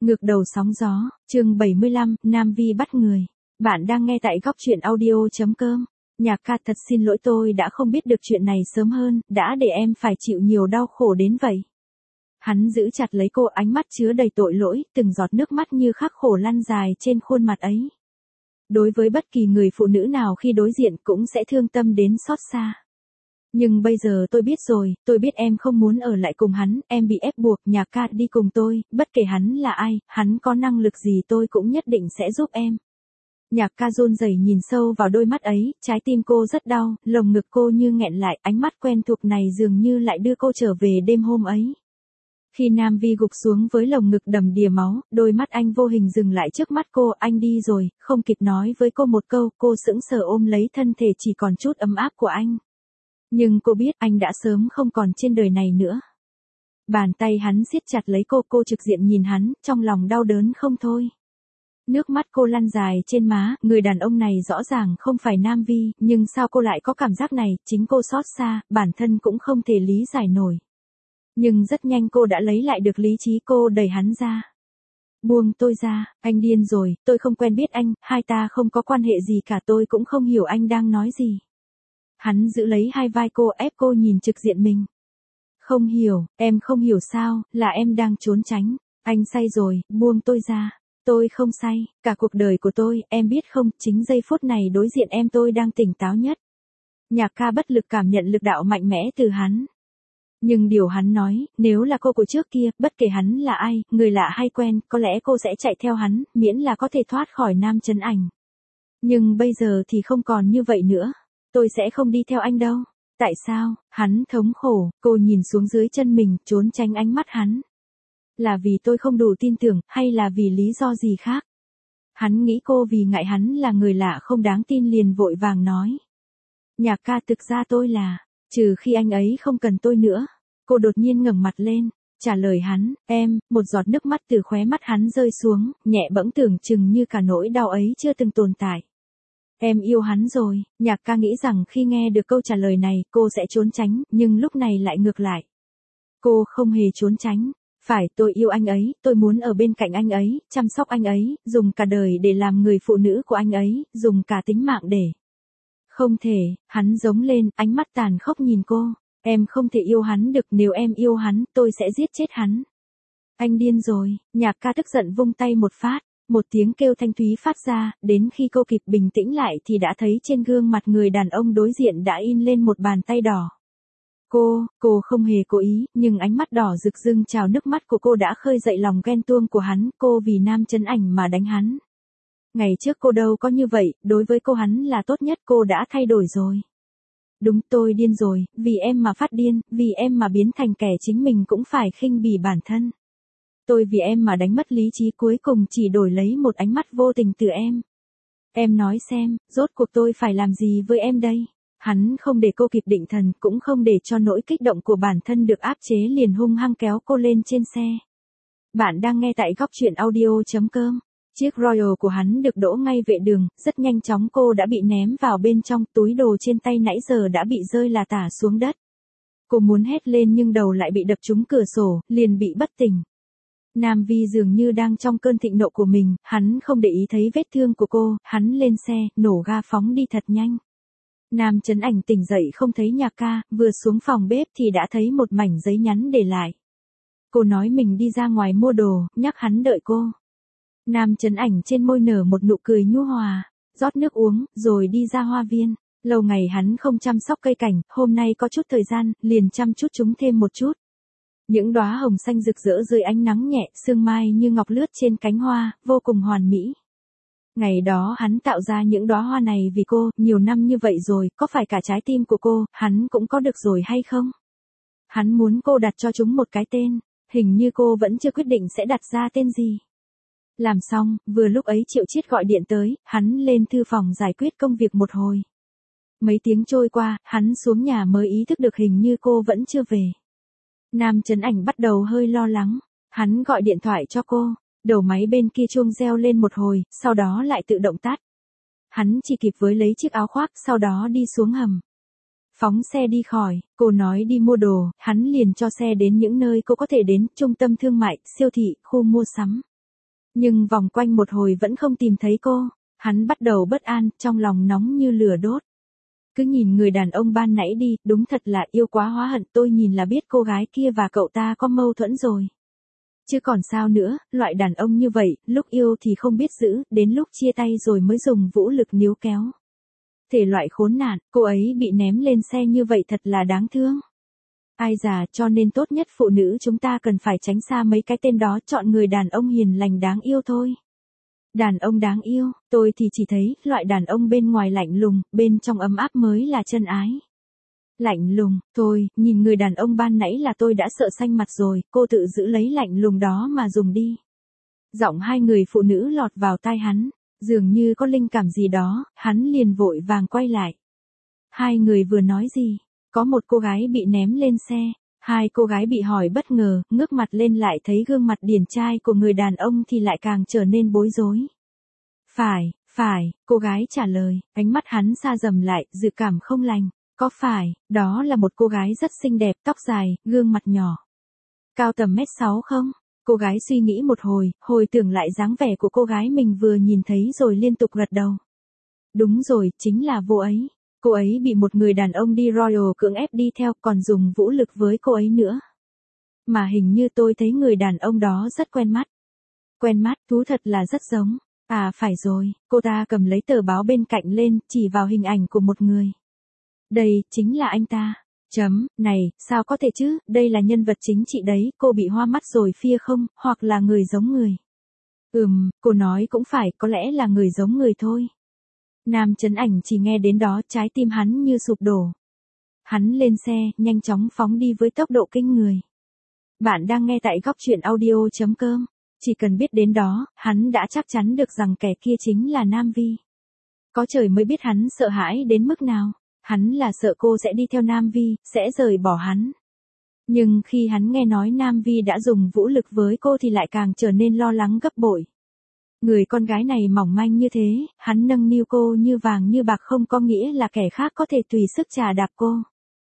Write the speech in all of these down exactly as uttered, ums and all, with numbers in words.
Ngược đầu sóng gió, chương bảy mươi lăm, Nam Vi bắt người. Bạn đang nghe tại góc truyện audio chấm com. Nhạc ca thật xin lỗi, tôi đã không biết được chuyện này sớm hơn, đã để em phải chịu nhiều đau khổ đến vậy. Hắn giữ chặt lấy cô, ánh mắt chứa đầy tội lỗi, từng giọt nước mắt như khắc khổ lăn dài trên khuôn mặt ấy. Đối với bất kỳ người phụ nữ nào khi đối diện cũng sẽ thương tâm đến xót xa. Nhưng bây giờ tôi biết rồi, tôi biết em không muốn ở lại cùng hắn, em bị ép buộc, Nhạc ca đi cùng tôi, bất kể hắn là ai, hắn có năng lực gì tôi cũng nhất định sẽ giúp em. Nhạc ca run rẩy nhìn sâu vào đôi mắt ấy, trái tim cô rất đau, lồng ngực cô như nghẹn lại, ánh mắt quen thuộc này dường như lại đưa cô trở về đêm hôm ấy. Khi Nam Vi gục xuống với lồng ngực đầm đìa máu, đôi mắt anh vô hình dừng lại trước mắt cô, anh đi rồi, không kịp nói với cô một câu, cô sững sờ ôm lấy thân thể chỉ còn chút ấm áp của anh. Nhưng cô biết anh đã sớm không còn trên đời này nữa. Bàn tay hắn siết chặt lấy cô, cô trực diện nhìn hắn, trong lòng đau đớn không thôi. Nước mắt cô lăn dài trên má, người đàn ông này rõ ràng không phải Nam Vi, nhưng sao cô lại có cảm giác này, chính cô xót xa, bản thân cũng không thể lý giải nổi. Nhưng rất nhanh cô đã lấy lại được lý trí, cô đẩy hắn ra. Buông tôi ra, anh điên rồi, tôi không quen biết anh, hai ta không có quan hệ gì cả, tôi cũng không hiểu anh đang nói gì. Hắn giữ lấy hai vai cô, ép cô nhìn trực diện mình. Không hiểu, em không hiểu sao, là em đang trốn tránh. Anh say rồi, buông tôi ra. Tôi không say, cả cuộc đời của tôi, em biết không, chính giây phút này đối diện em tôi đang tỉnh táo nhất. Nhạc ca bất lực cảm nhận lực đạo mạnh mẽ từ hắn. Nhưng điều hắn nói, nếu là cô của trước kia, bất kể hắn là ai, người lạ hay quen, có lẽ cô sẽ chạy theo hắn, miễn là có thể thoát khỏi Nam Chấn Ảnh. Nhưng bây giờ thì không còn như vậy nữa. Tôi sẽ không đi theo anh đâu. Tại sao? Hắn thống khổ, cô nhìn xuống dưới chân mình, trốn tránh ánh mắt hắn. Là vì tôi không đủ tin tưởng, hay là vì lý do gì khác? Hắn nghĩ cô vì ngại hắn là người lạ không đáng tin liền vội vàng nói. Nhạc ca, thực ra tôi là, trừ khi anh ấy không cần tôi nữa. Cô đột nhiên ngẩng mặt lên, trả lời hắn, em, một giọt nước mắt từ khóe mắt hắn rơi xuống, nhẹ bẫng tưởng chừng như cả nỗi đau ấy chưa từng tồn tại. Em yêu hắn rồi, Nhạc ca nghĩ rằng khi nghe được câu trả lời này cô sẽ trốn tránh, nhưng lúc này lại ngược lại. Cô không hề trốn tránh, phải, tôi yêu anh ấy, tôi muốn ở bên cạnh anh ấy, chăm sóc anh ấy, dùng cả đời để làm người phụ nữ của anh ấy, dùng cả tính mạng để. Không thể, hắn giống lên, ánh mắt tàn khốc nhìn cô, em không thể yêu hắn được, nếu em yêu hắn, tôi sẽ giết chết hắn. Anh điên rồi, Nhạc ca tức giận vung tay một phát. Một tiếng kêu thanh thúy phát ra, đến khi cô kịp bình tĩnh lại thì đã thấy trên gương mặt người đàn ông đối diện đã in lên một bàn tay đỏ. Cô, cô không hề cố ý, nhưng ánh mắt đỏ rực rưng trào nước mắt của cô đã khơi dậy lòng ghen tuông của hắn, cô vì Nam Chấn Ảnh mà đánh hắn. Ngày trước cô đâu có như vậy, đối với cô hắn là tốt nhất, cô đã thay đổi rồi. Đúng, tôi điên rồi, vì em mà phát điên, vì em mà biến thành kẻ chính mình cũng phải khinh bỉ bản thân. Tôi vì em mà đánh mất lý trí, cuối cùng chỉ đổi lấy một ánh mắt vô tình từ em. Em nói xem, rốt cuộc tôi phải làm gì với em đây? Hắn không để cô kịp định thần, cũng không để cho nỗi kích động của bản thân được áp chế, liền hung hăng kéo cô lên trên xe. Bạn đang nghe tại góc truyện audio chấm com. Chiếc Royal của hắn được đỗ ngay vệ đường, rất nhanh chóng cô đã bị ném vào bên trong, túi đồ trên tay nãy giờ đã bị rơi là tả xuống đất. Cô muốn hét lên nhưng đầu lại bị đập trúng cửa sổ, liền bị bất tỉnh. Nam Vi dường như đang trong cơn thịnh nộ của mình, hắn không để ý thấy vết thương của cô, hắn lên xe, nổ ga phóng đi thật nhanh. Nam Chấn Ảnh tỉnh dậy không thấy Nhạc ca, vừa xuống phòng bếp thì đã thấy một mảnh giấy nhắn để lại. Cô nói mình đi ra ngoài mua đồ, nhắc hắn đợi cô. Nam Chấn Ảnh trên môi nở một nụ cười nhu hòa, rót nước uống, rồi đi ra hoa viên. Lâu ngày hắn không chăm sóc cây cảnh, hôm nay có chút thời gian, liền chăm chút chúng thêm một chút. Những đóa hồng xanh rực rỡ dưới ánh nắng nhẹ, sương mai như ngọc lướt trên cánh hoa, vô cùng hoàn mỹ. Ngày đó hắn tạo ra những đóa hoa này vì cô, nhiều năm như vậy rồi, có phải cả trái tim của cô, hắn cũng có được rồi hay không? Hắn muốn cô đặt cho chúng một cái tên, hình như cô vẫn chưa quyết định sẽ đặt ra tên gì. Làm xong, vừa lúc ấy Triệu Chiết gọi điện tới, hắn lên thư phòng giải quyết công việc một hồi. Mấy tiếng trôi qua, hắn xuống nhà mới ý thức được hình như cô vẫn chưa về. Nam Chấn Ảnh bắt đầu hơi lo lắng, hắn gọi điện thoại cho cô, đầu máy bên kia chuông reo lên một hồi, sau đó lại tự động tắt. Hắn chỉ kịp với lấy chiếc áo khoác, sau đó đi xuống hầm. Phóng xe đi khỏi, cô nói đi mua đồ, hắn liền cho xe đến những nơi cô có thể đến, trung tâm thương mại, siêu thị, khu mua sắm. Nhưng vòng quanh một hồi vẫn không tìm thấy cô, hắn bắt đầu bất an, trong lòng nóng như lửa đốt. Cứ nhìn người đàn ông ban nãy đi, đúng thật là yêu quá hóa hận, tôi nhìn là biết cô gái kia và cậu ta có mâu thuẫn rồi. Chứ còn sao nữa, loại đàn ông như vậy, lúc yêu thì không biết giữ, đến lúc chia tay rồi mới dùng vũ lực níu kéo. Thể loại khốn nạn, cô ấy bị ném lên xe như vậy thật là đáng thương. Ai già, cho nên tốt nhất phụ nữ chúng ta cần phải tránh xa mấy cái tên đó, chọn người đàn ông hiền lành đáng yêu thôi. Đàn ông đáng yêu, tôi thì chỉ thấy, loại đàn ông bên ngoài lạnh lùng, bên trong ấm áp mới là chân ái. Lạnh lùng, thôi, nhìn người đàn ông ban nãy là tôi đã sợ xanh mặt rồi, cô tự giữ lấy lạnh lùng đó mà dùng đi. Giọng hai người phụ nữ lọt vào tai hắn, dường như có linh cảm gì đó, hắn liền vội vàng quay lại. Hai người vừa nói gì? Có một cô gái bị ném lên xe, hai cô gái bị hỏi bất ngờ, ngước mặt lên lại thấy gương mặt điển trai của người đàn ông thì lại càng trở nên bối rối. Phải, phải, cô gái trả lời, ánh mắt hắn xa dầm lại, dự cảm không lành. Có phải, đó là một cô gái rất xinh đẹp, tóc dài, gương mặt nhỏ. Cao tầm mét sáu không? Cô gái suy nghĩ một hồi, hồi tưởng lại dáng vẻ của cô gái mình vừa nhìn thấy rồi liên tục gật đầu. Đúng rồi, chính là vô ấy. Cô ấy bị một người đàn ông đi Royal cưỡng ép đi theo, còn dùng vũ lực với cô ấy nữa. Mà hình như tôi thấy người đàn ông đó rất quen mắt. Quen mắt, thú thật là rất giống. À phải rồi, cô ta cầm lấy tờ báo bên cạnh lên, chỉ vào hình ảnh của một người. Đây, chính là anh ta. Chấm, này, sao có thể chứ, đây là nhân vật chính chị đấy, cô bị hoa mắt rồi phia không, hoặc là người giống người. Ừm, cô nói cũng phải, có lẽ là người giống người thôi. Nam Chấn Ảnh chỉ nghe đến đó, trái tim hắn như sụp đổ. Hắn lên xe, nhanh chóng phóng đi với tốc độ kinh người. Bạn đang nghe tại góc truyện audio chấm com. Chỉ cần biết đến đó, hắn đã chắc chắn được rằng kẻ kia chính là Nam Vi. Có trời mới biết hắn sợ hãi đến mức nào. Hắn là sợ cô sẽ đi theo Nam Vi, sẽ rời bỏ hắn. Nhưng khi hắn nghe nói Nam Vi đã dùng vũ lực với cô thì lại càng trở nên lo lắng gấp bội. Người con gái này mỏng manh như thế, hắn nâng niu cô như vàng như bạc không có nghĩa là kẻ khác có thể tùy sức chà đạp cô.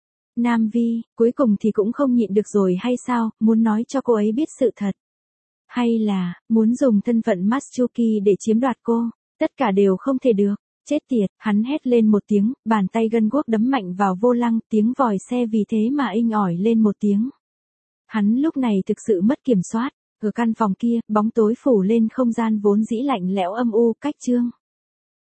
Nam Vi, cuối cùng thì cũng không nhịn được rồi hay sao, muốn nói cho cô ấy biết sự thật. Hay là, muốn dùng thân phận Matsuki để chiếm đoạt cô, tất cả đều không thể được. Chết tiệt, hắn hét lên một tiếng, bàn tay gân guốc đấm mạnh vào vô lăng, tiếng vòi xe vì thế mà inh ỏi lên một tiếng. Hắn lúc này thực sự mất kiểm soát, ở căn phòng kia, bóng tối phủ lên không gian vốn dĩ lạnh lẽo âm u cách trương.